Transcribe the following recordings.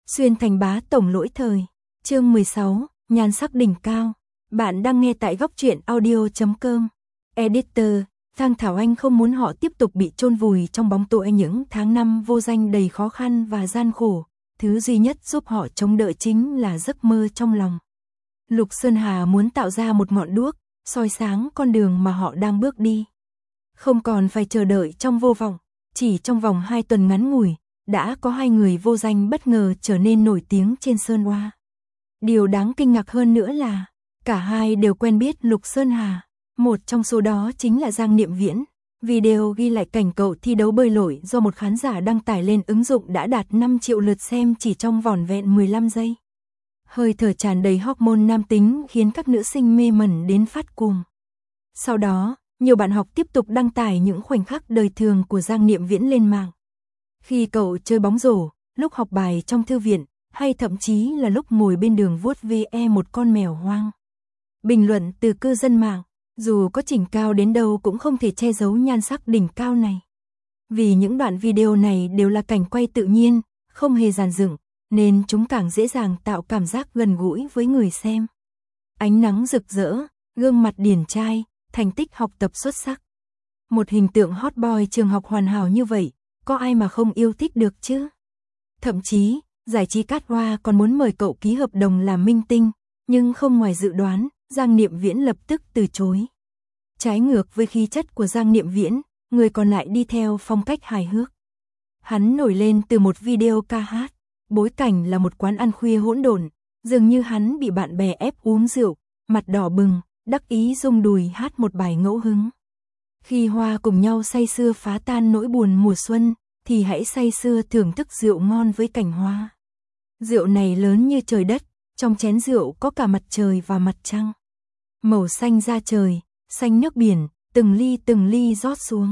Xuyên thành bá tổng lỗi thời. Chương 16, nhan sắc đỉnh cao. Bạn đang nghe tại góc truyện audio.com. Editor, Thang Thảo Anh không muốn họ tiếp tục bị chôn vùi trong bóng tối những tháng năm vô danh đầy khó khăn và gian khổ. Thứ duy nhất giúp họ chống đỡ chính là giấc mơ trong lòng. Lục Sơn Hà muốn tạo ra một ngọn đuốc, soi sáng con đường mà họ đang bước đi. Không còn phải chờ đợi trong vô vọng, chỉ trong vòng 2 tuần ngắn ngủi, đã có 2 người vô danh bất ngờ trở nên nổi tiếng trên Sơn Oa. Điều đáng kinh ngạc hơn nữa là, cả hai đều quen biết Lục Sơn Hà. Một trong số đó chính là Giang Niệm Viễn. Video ghi lại cảnh cậu thi đấu bơi lội do một khán giả đăng tải lên ứng dụng đã đạt 5 triệu lượt xem chỉ trong vỏn vẹn 15 giây. Hơi thở tràn đầy hormone nam tính khiến các nữ sinh mê mẩn đến phát cuồng. Sau đó, nhiều bạn học tiếp tục đăng tải những khoảnh khắc đời thường của Giang Niệm Viễn lên mạng. Khi cậu chơi bóng rổ, lúc học bài trong thư viện, hay thậm chí là lúc ngồi bên đường vuốt ve một con mèo hoang. Bình luận từ cư dân mạng, dù có chỉnh cao đến đâu cũng không thể che giấu nhan sắc đỉnh cao này. Vì những đoạn video này đều là cảnh quay tự nhiên, không hề dàn dựng, nên chúng càng dễ dàng tạo cảm giác gần gũi với người xem. Ánh nắng rực rỡ, gương mặt điển trai, thành tích học tập xuất sắc. Một hình tượng hot boy trường học hoàn hảo như vậy, có ai mà không yêu thích được chứ? Thậm chí, giải trí Cát Hoa còn muốn mời cậu ký hợp đồng làm minh tinh, nhưng không ngoài dự đoán, Giang Niệm Viễn lập tức từ chối. Trái ngược với khí chất của Giang Niệm Viễn, người còn lại đi theo phong cách hài hước. Hắn nổi lên từ một video ca hát, bối cảnh là một quán ăn khuya hỗn độn, dường như hắn bị bạn bè ép uống rượu, mặt đỏ bừng, đắc ý rung đùi hát một bài ngẫu hứng. Khi Hoa cùng nhau say sưa phá tan nỗi buồn mùa xuân, thì hãy say sưa thưởng thức rượu ngon với Cảnh Hoa. Rượu này lớn như trời đất, trong chén rượu có cả mặt trời và mặt trăng. Màu xanh da trời, xanh nước biển, từng ly rót xuống.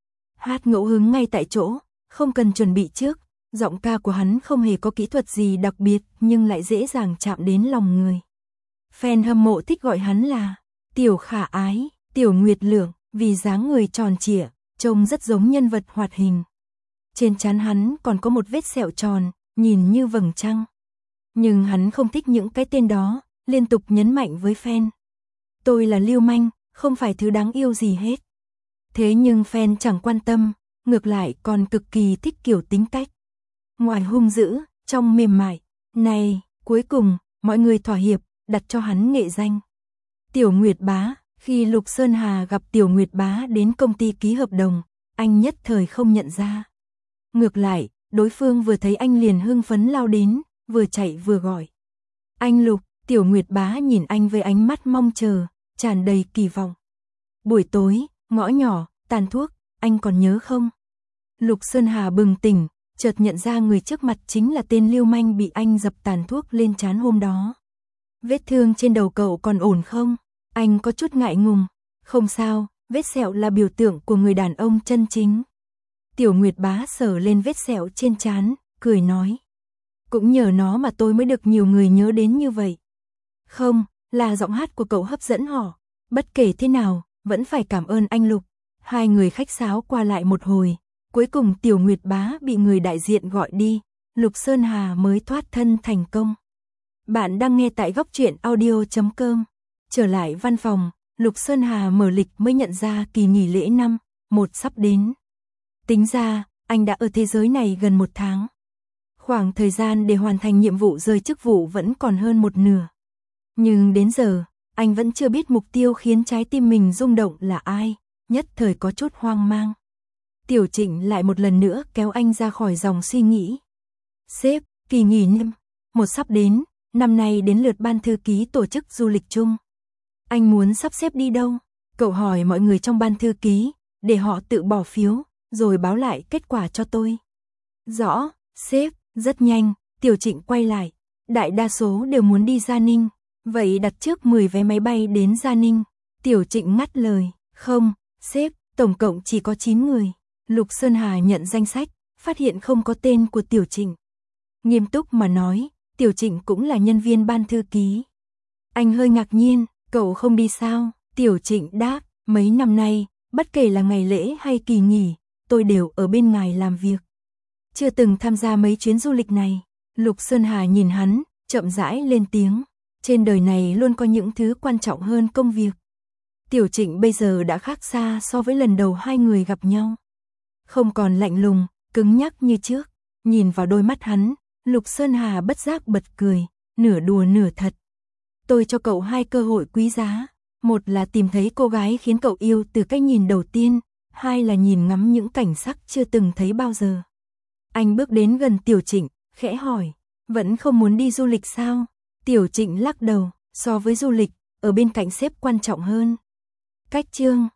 Hát ngẫu hứng ngay tại chỗ, không cần chuẩn bị trước, giọng ca của hắn không hề có kỹ thuật gì đặc biệt nhưng lại dễ dàng chạm đến lòng người. Fan hâm mộ thích gọi hắn là Tiểu Khả Ái, Tiểu Nguyệt Lượng, vì dáng người tròn trịa, trông rất giống nhân vật hoạt hình. Trên trán hắn còn có một vết sẹo tròn, nhìn như vầng trăng. Nhưng hắn không thích những cái tên đó, liên tục nhấn mạnh với fan. Tôi là lưu manh, không phải thứ đáng yêu gì hết. Thế nhưng fan chẳng quan tâm, ngược lại còn cực kỳ thích kiểu tính cách. Ngoài hung dữ, trong mềm mại. Này, cuối cùng, mọi người thỏa hiệp, đặt cho hắn nghệ danh Tiểu Nguyệt Bá. Khi Lục Sơn Hà gặp Tiểu Nguyệt Bá đến công ty ký hợp đồng, anh nhất thời không nhận ra. Ngược lại, đối phương vừa thấy anh liền hưng phấn lao đến, vừa chạy vừa gọi. Anh Lục, Tiểu Nguyệt Bá nhìn anh với ánh mắt mong chờ, tràn đầy kỳ vọng. Buổi tối, ngõ nhỏ, tàn thuốc, anh còn nhớ không? Lục Sơn Hà bừng tỉnh, chợt nhận ra người trước mặt chính là tên lưu manh bị anh dập tàn thuốc lên trán hôm đó. Vết thương trên đầu cậu còn ổn không? Anh có chút ngại ngùng. Không sao, vết sẹo là biểu tượng của người đàn ông chân chính. Tiểu Nguyệt Bá sờ lên vết sẹo trên trán, cười nói. Cũng nhờ nó mà tôi mới được nhiều người nhớ đến như vậy. Không, là giọng hát của cậu hấp dẫn họ. Bất kể thế nào, vẫn phải cảm ơn anh Lục. Hai người khách sáo qua lại một hồi. Cuối cùng Tiểu Nguyệt Bá bị người đại diện gọi đi. Lục Sơn Hà mới thoát thân thành công. Bạn đang nghe tại góc truyện audio.com. Trở lại văn phòng, Lục Sơn Hà mở lịch mới nhận ra kỳ nghỉ lễ năm 1 sắp đến. Tính ra, anh đã ở thế giới này gần 1 tháng. Khoảng thời gian để hoàn thành nhiệm vụ rời chức vụ vẫn còn hơn 1/2. Nhưng đến giờ, anh vẫn chưa biết mục tiêu khiến trái tim mình rung động là ai, nhất thời có chút hoang mang. Tiểu Trịnh lại một lần nữa kéo anh ra khỏi dòng suy nghĩ. Sếp, kỳ nghỉ năm 1 sắp đến, năm nay đến lượt ban thư ký tổ chức du lịch chung. Anh muốn sắp xếp đi đâu? Cậu hỏi mọi người trong ban thư ký, để họ tự bỏ phiếu, rồi báo lại kết quả cho tôi. Rõ, sếp, rất nhanh, Tiểu Trịnh quay lại. Đại đa số đều muốn đi Gia Ninh, vậy đặt trước 10 vé máy bay đến Gia Ninh. Tiểu Trịnh ngắt lời, không, sếp, tổng cộng chỉ có 9 người. Lục Sơn Hà nhận danh sách, phát hiện không có tên của Tiểu Trịnh. Nghiêm túc mà nói, Tiểu Trịnh cũng là nhân viên ban thư ký. Anh hơi ngạc nhiên, cậu không đi sao? Tiểu Trịnh đáp, mấy năm nay, bất kể là ngày lễ hay kỳ nghỉ, tôi đều ở bên ngài làm việc. Chưa từng tham gia mấy chuyến du lịch này. Lục Sơn Hà nhìn hắn, chậm rãi lên tiếng. Trên đời này luôn có những thứ quan trọng hơn công việc. Tiểu Trịnh bây giờ đã khác xa so với lần đầu hai người gặp nhau. Không còn lạnh lùng, cứng nhắc như trước. Nhìn vào đôi mắt hắn, Lục Sơn Hà bất giác bật cười, nửa đùa nửa thật. Tôi cho cậu hai cơ hội quý giá. Một là tìm thấy cô gái khiến cậu yêu từ cái nhìn đầu tiên. Hai là nhìn ngắm những cảnh sắc chưa từng thấy bao giờ. Anh bước đến gần Tiểu Trịnh, khẽ hỏi. Vẫn không muốn đi du lịch sao? Tiểu Trịnh lắc đầu. So với du lịch, ở bên cạnh sếp quan trọng hơn. Cách chương